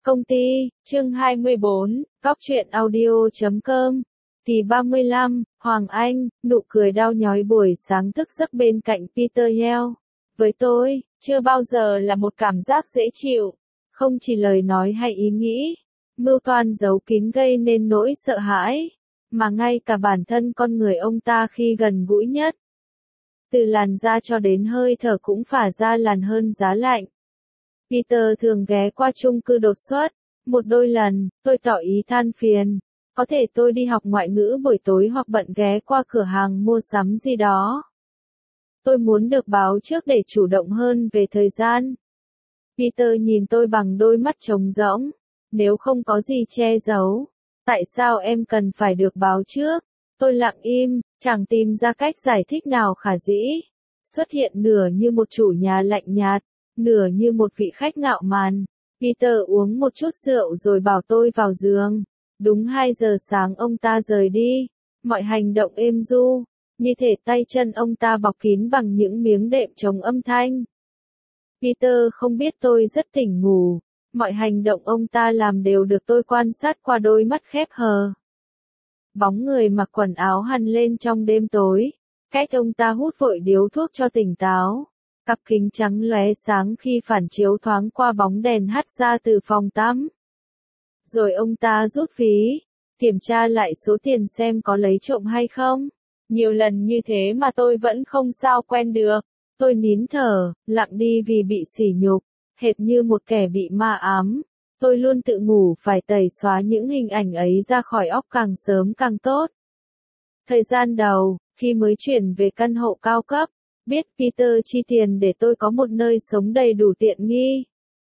Công ty, chương 24, Góc truyện audio.com. Kỳ 35, Hoàng Anh, nụ cười đau nhói buổi sáng thức giấc bên cạnh Peter Yell. Với tôi, chưa bao giờ là một cảm giác dễ chịu. Không chỉ lời nói hay ý nghĩ, mưu toan giấu kín gây nên nỗi sợ hãi, mà ngay cả bản thân con người ông ta khi gần gũi nhất. Từ làn da cho đến hơi thở cũng phả ra làn hơn giá lạnh. Peter thường ghé qua chung cư đột xuất, một đôi lần, tôi tỏ ý than phiền. Có thể tôi đi học ngoại ngữ buổi tối hoặc bận ghé qua cửa hàng mua sắm gì đó. Tôi muốn được báo trước để chủ động hơn về thời gian. Peter nhìn tôi bằng đôi mắt trống rỗng. Nếu không có gì che giấu, tại sao em cần phải được báo trước? Tôi lặng im, chẳng tìm ra cách giải thích nào khả dĩ. Xuất hiện nửa như một chủ nhà lạnh nhạt, nửa như một vị khách ngạo mạn. Peter uống một chút rượu rồi bảo tôi vào giường. Đúng 2 giờ sáng ông ta rời đi. Mọi hành động êm du, như thể tay chân ông ta bọc kín bằng những miếng đệm chống âm thanh. Peter không biết tôi rất tỉnh ngủ. Mọi hành động ông ta làm đều được tôi quan sát qua đôi mắt khép hờ. Bóng người mặc quần áo hằn lên trong đêm tối. Cách ông ta hút vội điếu thuốc cho tỉnh táo. Cặp kính trắng lóe sáng khi phản chiếu thoáng qua bóng đèn hắt ra từ phòng tắm. Rồi ông ta rút ví, kiểm tra lại số tiền xem có lấy trộm hay không. Nhiều lần như thế mà tôi vẫn không sao quen được. Tôi nín thở, lặng đi vì bị sỉ nhục, hệt như một kẻ bị ma ám. Tôi luôn tự nhủ phải tẩy xóa những hình ảnh ấy ra khỏi óc càng sớm càng tốt. Thời gian đầu, khi mới chuyển về căn hộ cao cấp, biết Peter chi tiền để tôi có một nơi sống đầy đủ tiện nghi.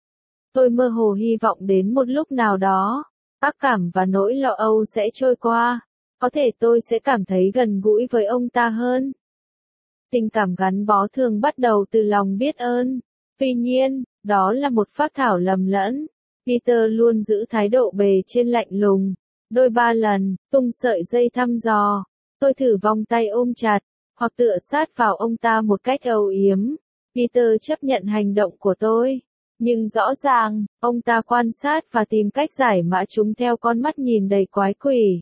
Tôi mơ hồ hy vọng đến một lúc nào đó, ác cảm và nỗi lo âu sẽ trôi qua. Có thể tôi sẽ cảm thấy gần gũi với ông ta hơn. Tình cảm gắn bó thường bắt đầu từ lòng biết ơn. Tuy nhiên, đó là một phác thảo lầm lẫn. Peter luôn giữ thái độ bề trên lạnh lùng. Đôi ba lần, tung sợi dây thăm dò. Tôi thử vòng tay ôm chặt, hoặc tựa sát vào ông ta một cách âu yếm. Peter chấp nhận hành động của tôi. Nhưng rõ ràng, ông ta quan sát và tìm cách giải mã chúng theo con mắt nhìn đầy quái quỷ.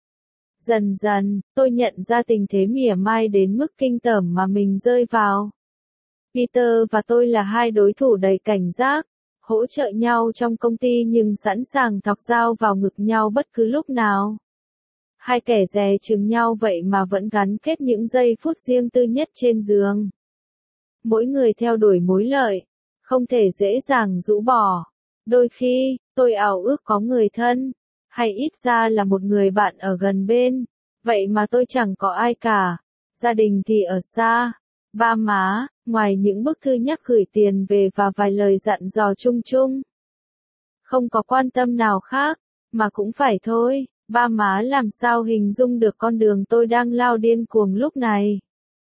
Dần dần, tôi nhận ra tình thế mỉa mai đến mức kinh tởm mà mình rơi vào. Peter và tôi là hai đối thủ đầy cảnh giác, hỗ trợ nhau trong công ty nhưng sẵn sàng thọc dao vào ngực nhau bất cứ lúc nào. Hai kẻ dè chừng nhau vậy mà vẫn gắn kết những giây phút riêng tư nhất trên giường. Mỗi người theo đuổi mối lợi, không thể dễ dàng rũ bỏ. Đôi khi, tôi ao ước có người thân, hay ít ra là một người bạn ở gần bên. Vậy mà tôi chẳng có ai cả. Gia đình thì ở xa. Ba má, ngoài những bức thư nhắc gửi tiền về và vài lời dặn dò chung chung. Không có quan tâm nào khác, mà cũng phải thôi. Ba má làm sao hình dung được con đường tôi đang lao điên cuồng lúc này.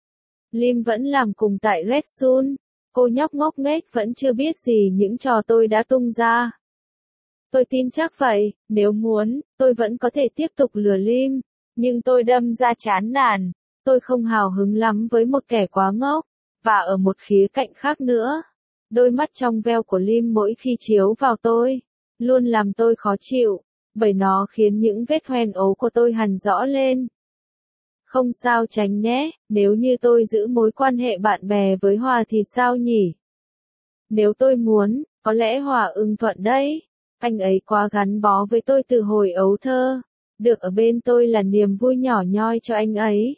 Lim vẫn làm cùng tại Red Sun. Cô nhóc ngốc nghếch vẫn chưa biết gì những trò tôi đã tung ra. Tôi tin chắc vậy, nếu muốn, tôi vẫn có thể tiếp tục lừa Lim. Nhưng tôi đâm ra chán nản. Tôi không hào hứng lắm với một kẻ quá ngốc. Và ở một khía cạnh khác nữa, đôi mắt trong veo của Lim mỗi khi chiếu vào tôi, luôn làm tôi khó chịu, bởi nó khiến những vết hoen ố của tôi hằn rõ lên. Không sao tránh nhé, nếu như tôi giữ mối quan hệ bạn bè với Hòa thì sao nhỉ? Nếu tôi muốn, có lẽ Hòa ưng thuận đấy. Anh ấy quá gắn bó với tôi từ hồi ấu thơ. Được ở bên tôi là niềm vui nhỏ nhoi cho anh ấy.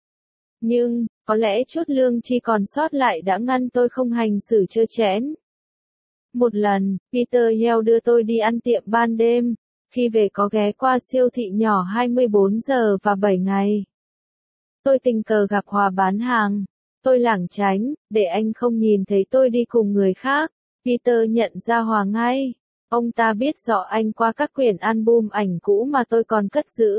Nhưng, có lẽ chút lương chi còn sót lại đã ngăn tôi không hành xử trơ trẽn. Một lần, Peter Yell đưa tôi đi ăn tiệm ban đêm. Khi về có ghé qua siêu thị nhỏ 24 giờ và 7 ngày. Tôi tình cờ gặp Hòa bán hàng. Tôi lảng tránh, để anh không nhìn thấy tôi đi cùng người khác. Peter nhận ra Hòa ngay. Ông ta biết rõ anh qua các quyển album ảnh cũ mà tôi còn cất giữ.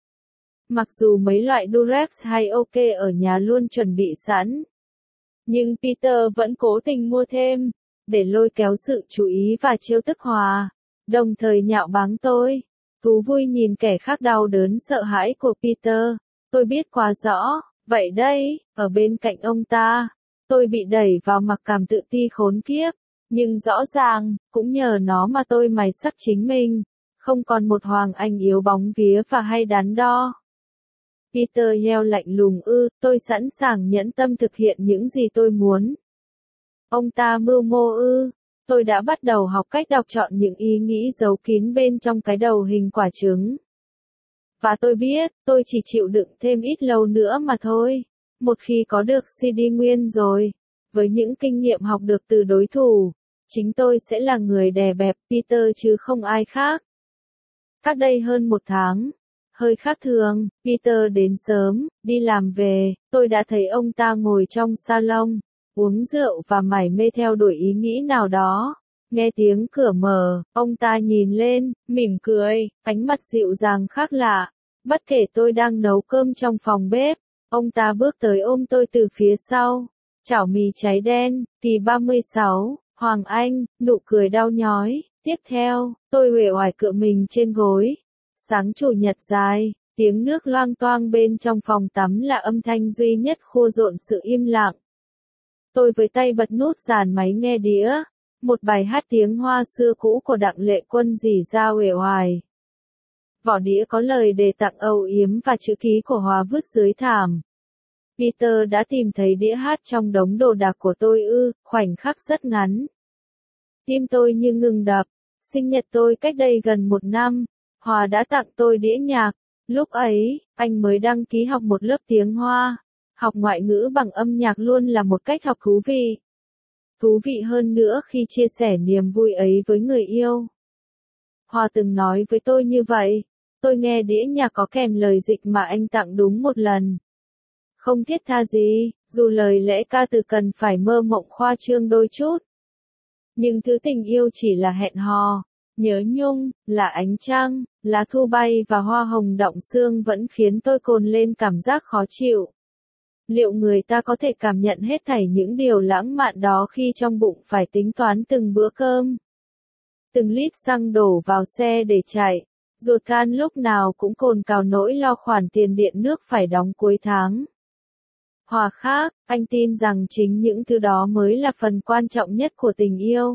Mặc dù mấy loại Durex hay OK ở nhà luôn chuẩn bị sẵn. Nhưng Peter vẫn cố tình mua thêm, để lôi kéo sự chú ý và trêu tức Hòa. Đồng thời nhạo báng tôi. Thú vui nhìn kẻ khác đau đớn sợ hãi của Peter. Tôi biết quá rõ. Vậy đây, ở bên cạnh ông ta, tôi bị đẩy vào mặc cảm tự ti khốn kiếp. Nhưng rõ ràng, cũng nhờ nó mà tôi mài sắc chính mình, không còn một Hoàng Anh yếu bóng vía và hay đắn đo. Peter Yale lạnh lùng tôi sẵn sàng nhẫn tâm thực hiện những gì tôi muốn. Ông ta mưu mô tôi đã bắt đầu học cách đọc trọn những ý nghĩ giấu kín bên trong cái đầu hình quả trứng. Và tôi biết, tôi chỉ chịu đựng thêm ít lâu nữa mà thôi. Một khi có được CD nguyên rồi, với những kinh nghiệm học được từ đối thủ, chính tôi sẽ là người đè bẹp Peter chứ không ai khác. Cách đây hơn một tháng, hơi khác thường, Peter đến sớm, đi làm về, tôi đã thấy ông ta ngồi trong salon, uống rượu và mải mê theo đuổi ý nghĩ nào đó. Nghe tiếng cửa mở, ông ta nhìn lên, mỉm cười, ánh mắt dịu dàng khác lạ. Bất kể tôi đang nấu cơm trong phòng bếp, ông ta bước tới ôm tôi từ phía sau. Chảo mì cháy đen, kỳ 36, Hoàng Anh, nụ cười đau nhói. Tiếp theo, tôi uể oải cựa mình trên gối. Sáng chủ nhật dài, tiếng nước loang toang bên trong phòng tắm là âm thanh duy nhất khua rộn sự im lặng. Tôi với tay bật nút dàn máy nghe đĩa. Một bài hát tiếng Hoa xưa cũ của Đặng Lệ Quân rỉ ra uể oải. Vỏ đĩa có lời đề tặng âu yếm và chữ ký của Hòa vứt dưới thảm. Peter đã tìm thấy đĩa hát trong đống đồ đạc của tôi khoảnh khắc rất ngắn. Tim tôi như ngừng đập. Sinh nhật tôi cách đây gần một năm, Hòa đã tặng tôi đĩa nhạc. Lúc ấy, anh mới đăng ký học một lớp tiếng Hoa. Học ngoại ngữ bằng âm nhạc luôn là một cách học thú vị. Thú vị hơn nữa khi chia sẻ niềm vui ấy với người yêu. Hòa từng nói với tôi như vậy. Tôi nghe đĩa nhạc có kèm lời dịch mà anh tặng đúng một lần. Không thiết tha gì, dù lời lẽ ca từ cần phải mơ mộng khoa trương đôi chút. Nhưng thứ tình yêu chỉ là hẹn hò, nhớ nhung, là ánh trăng, lá thu bay và hoa hồng đọng sương vẫn khiến tôi cồn lên cảm giác khó chịu. Liệu người ta có thể cảm nhận hết thảy những điều lãng mạn đó khi trong bụng phải tính toán từng bữa cơm? Từng lít xăng đổ vào xe để chạy, ruột gan lúc nào cũng cồn cào nỗi lo khoản tiền điện nước phải đóng cuối tháng. Hòa khác, anh tin rằng chính những thứ đó mới là phần quan trọng nhất của tình yêu.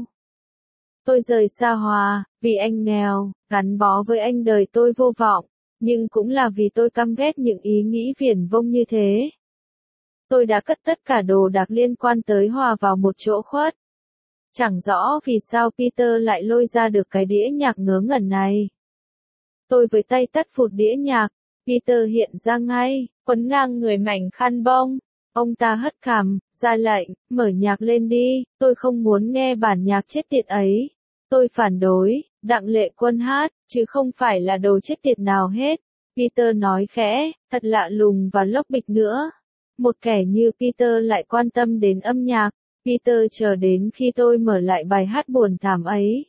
Tôi rời xa Hòa, vì anh nghèo, gắn bó với anh đời tôi vô vọng, nhưng cũng là vì tôi căm ghét những ý nghĩ viển vông như thế. Tôi đã cất tất cả đồ đạc liên quan tới Hòa vào một chỗ khuất. Chẳng rõ vì sao Peter lại lôi ra được cái đĩa nhạc ngớ ngẩn này. Tôi với tay tắt phụt đĩa nhạc, Peter hiện ra ngay, quấn ngang người mảnh khăn bông. Ông ta hất cằm, ra lệnh, mở nhạc lên đi, tôi không muốn nghe bản nhạc chết tiệt ấy. Tôi phản đối, Đặng Lệ Quân hát, chứ không phải là đồ chết tiệt nào hết. Peter nói khẽ, thật lạ lùng và lốc bịch nữa. Một kẻ như Peter lại quan tâm đến âm nhạc. Peter chờ đến khi tôi mở lại bài hát buồn thảm ấy.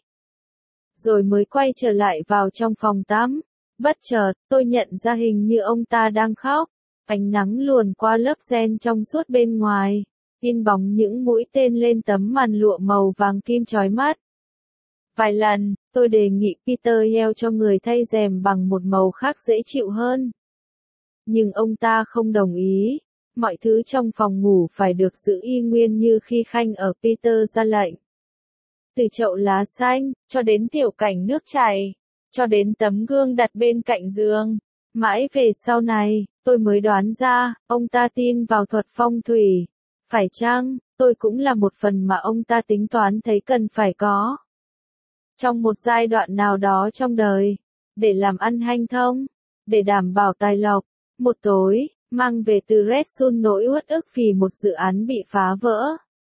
Rồi mới quay trở lại vào trong phòng tắm. Bất chợt, tôi nhận ra hình như ông ta đang khóc. Ánh nắng luồn qua lớp ren trong suốt bên ngoài, in bóng những mũi tên lên tấm màn lụa màu vàng kim chói mắt. Vài lần, tôi đề nghị Peter Yale cho người thay rèm bằng một màu khác dễ chịu hơn. Nhưng ông ta không đồng ý. Mọi thứ trong phòng ngủ phải được giữ y nguyên như khi Khanh ở Peter ra lệnh. Từ chậu lá xanh, cho đến tiểu cảnh nước chảy, cho đến tấm gương đặt bên cạnh giường. Mãi về sau này, tôi mới đoán ra, ông ta tin vào thuật phong thủy. Phải chăng, tôi cũng là một phần mà ông ta tính toán thấy cần phải có. Trong một giai đoạn nào đó trong đời, để làm ăn hanh thông, để đảm bảo tài lộc, một tối, mang về từ Red Sun nỗi uất ức vì một dự án bị phá vỡ.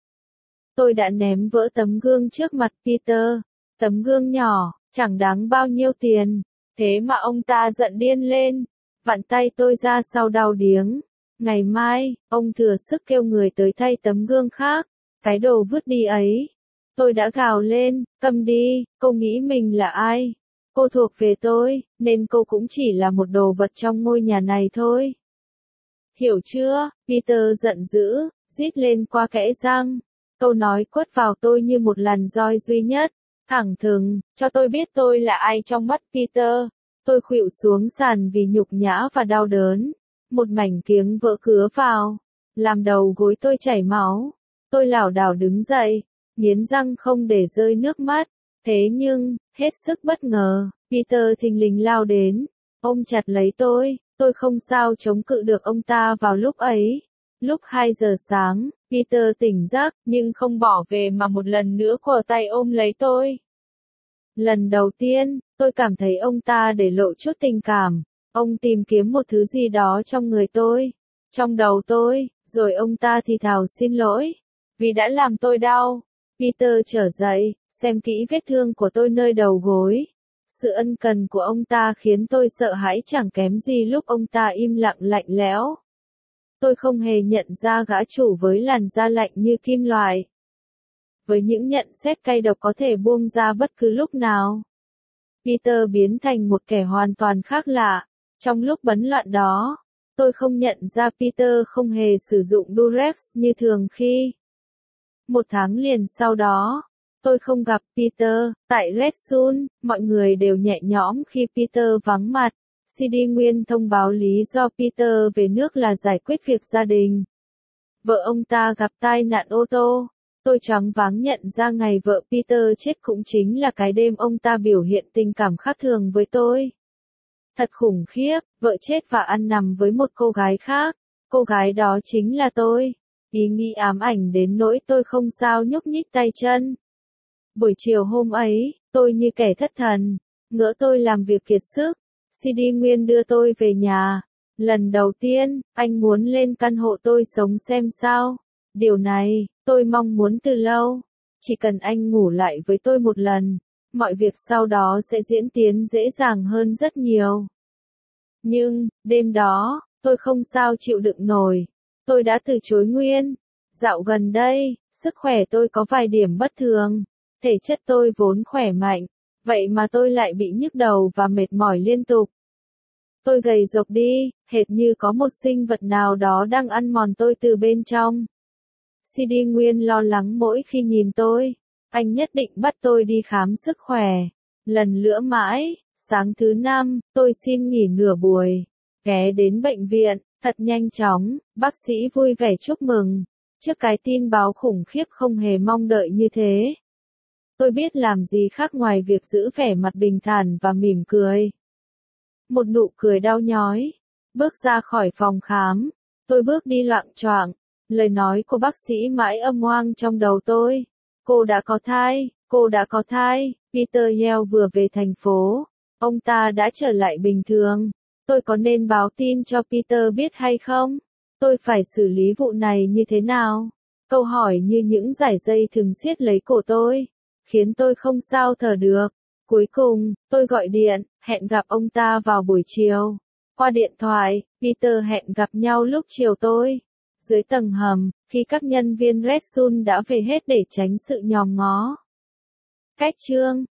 Tôi đã ném vỡ tấm gương trước mặt Peter, tấm gương nhỏ, chẳng đáng bao nhiêu tiền. Thế mà ông ta giận điên lên, vặn tay tôi ra sau đau điếng. Ngày mai, ông thừa sức kêu người tới thay tấm gương khác, cái đồ vứt đi ấy. Tôi đã gào lên, câm đi, cô nghĩ mình là ai? Cô thuộc về tôi, nên cô cũng chỉ là một đồ vật trong ngôi nhà này thôi. Hiểu chưa? Peter giận dữ, rít lên qua kẽ răng. Câu nói quất vào tôi như một làn roi duy nhất. Thẳng thừng, cho tôi biết tôi là ai trong mắt Peter. Tôi khuỵu xuống sàn vì nhục nhã và đau đớn. Một mảnh kiếng vỡ cứa vào, làm đầu gối tôi chảy máu. Tôi lảo đảo đứng dậy, nghiến răng không để rơi nước mắt. Thế nhưng, hết sức bất ngờ, Peter thình lình lao đến, ôm chặt lấy tôi không sao chống cự được ông ta vào lúc ấy. Lúc 2 giờ sáng, Peter tỉnh giấc, nhưng không bỏ về mà một lần nữa quờ tay ôm lấy tôi. Lần đầu tiên, tôi cảm thấy ông ta để lộ chút tình cảm. Ông tìm kiếm một thứ gì đó trong người tôi, trong đầu tôi, rồi ông ta thì thào xin lỗi, vì đã làm tôi đau. Peter trở dậy, xem kỹ vết thương của tôi nơi đầu gối. Sự ân cần của ông ta khiến tôi sợ hãi chẳng kém gì lúc ông ta im lặng lạnh lẽo. Tôi không hề nhận ra gã chủ với làn da lạnh như kim loại, với những nhận xét cay độc có thể buông ra bất cứ lúc nào. Peter biến thành một kẻ hoàn toàn khác lạ. Trong lúc bấn loạn đó, tôi không nhận ra Peter không hề sử dụng Durex như thường khi. 1 tháng liền sau đó, tôi không gặp Peter. Tại Red Sun, mọi người đều nhẹ nhõm khi Peter vắng mặt. CD Nguyên thông báo lý do Peter về nước là giải quyết việc gia đình. Vợ ông ta gặp tai nạn ô tô. Tôi choáng váng nhận ra ngày vợ Peter chết cũng chính là cái đêm ông ta biểu hiện tình cảm khác thường với tôi. Thật khủng khiếp, vợ chết và ăn nằm với một cô gái khác. Cô gái đó chính là tôi. Ý nghĩ ám ảnh đến nỗi tôi không sao nhúc nhích tay chân. Buổi chiều hôm ấy, tôi như kẻ thất thần, ngỡ tôi làm việc kiệt sức. CD Nguyên đưa tôi về nhà. Lần đầu tiên, anh muốn lên căn hộ tôi sống xem sao. Điều này, tôi mong muốn từ lâu. Chỉ cần anh ngủ lại với tôi một lần, mọi việc sau đó sẽ diễn tiến dễ dàng hơn rất nhiều. Nhưng, đêm đó, tôi không sao chịu đựng nổi. Tôi đã từ chối Nguyên. Dạo gần đây, sức khỏe tôi có vài điểm bất thường. Thể chất tôi vốn khỏe mạnh, vậy mà tôi lại bị nhức đầu và mệt mỏi liên tục. Tôi gầy rộc đi, hệt như có một sinh vật nào đó đang ăn mòn tôi từ bên trong. CD Nguyên lo lắng mỗi khi nhìn tôi. Anh nhất định bắt tôi đi khám sức khỏe. Lần nữa mãi, sáng thứ 5, tôi xin nghỉ nửa buổi. Ghé đến bệnh viện, thật nhanh chóng, bác sĩ vui vẻ chúc mừng. Trước cái tin báo khủng khiếp không hề mong đợi như thế. Tôi biết làm gì khác ngoài việc giữ vẻ mặt bình thản và mỉm cười. Một nụ cười đau nhói. Bước ra khỏi phòng khám, tôi bước đi loạng choạng. Lời nói của bác sĩ mãi âm oang trong đầu tôi. Cô đã có thai, cô đã có thai. Peter Yale vừa về thành phố. Ông ta đã trở lại bình thường. Tôi có nên báo tin cho Peter biết hay không? Tôi phải xử lý vụ này như thế nào? Câu hỏi như những dải dây thường siết lấy cổ tôi, khiến tôi không sao thở được. Cuối cùng, tôi gọi điện, hẹn gặp ông ta vào buổi chiều. Qua điện thoại, Peter hẹn gặp nhau lúc chiều tôi. Dưới tầng hầm, khi các nhân viên Red Sun đã về hết để tránh sự nhòm ngó. Cách chương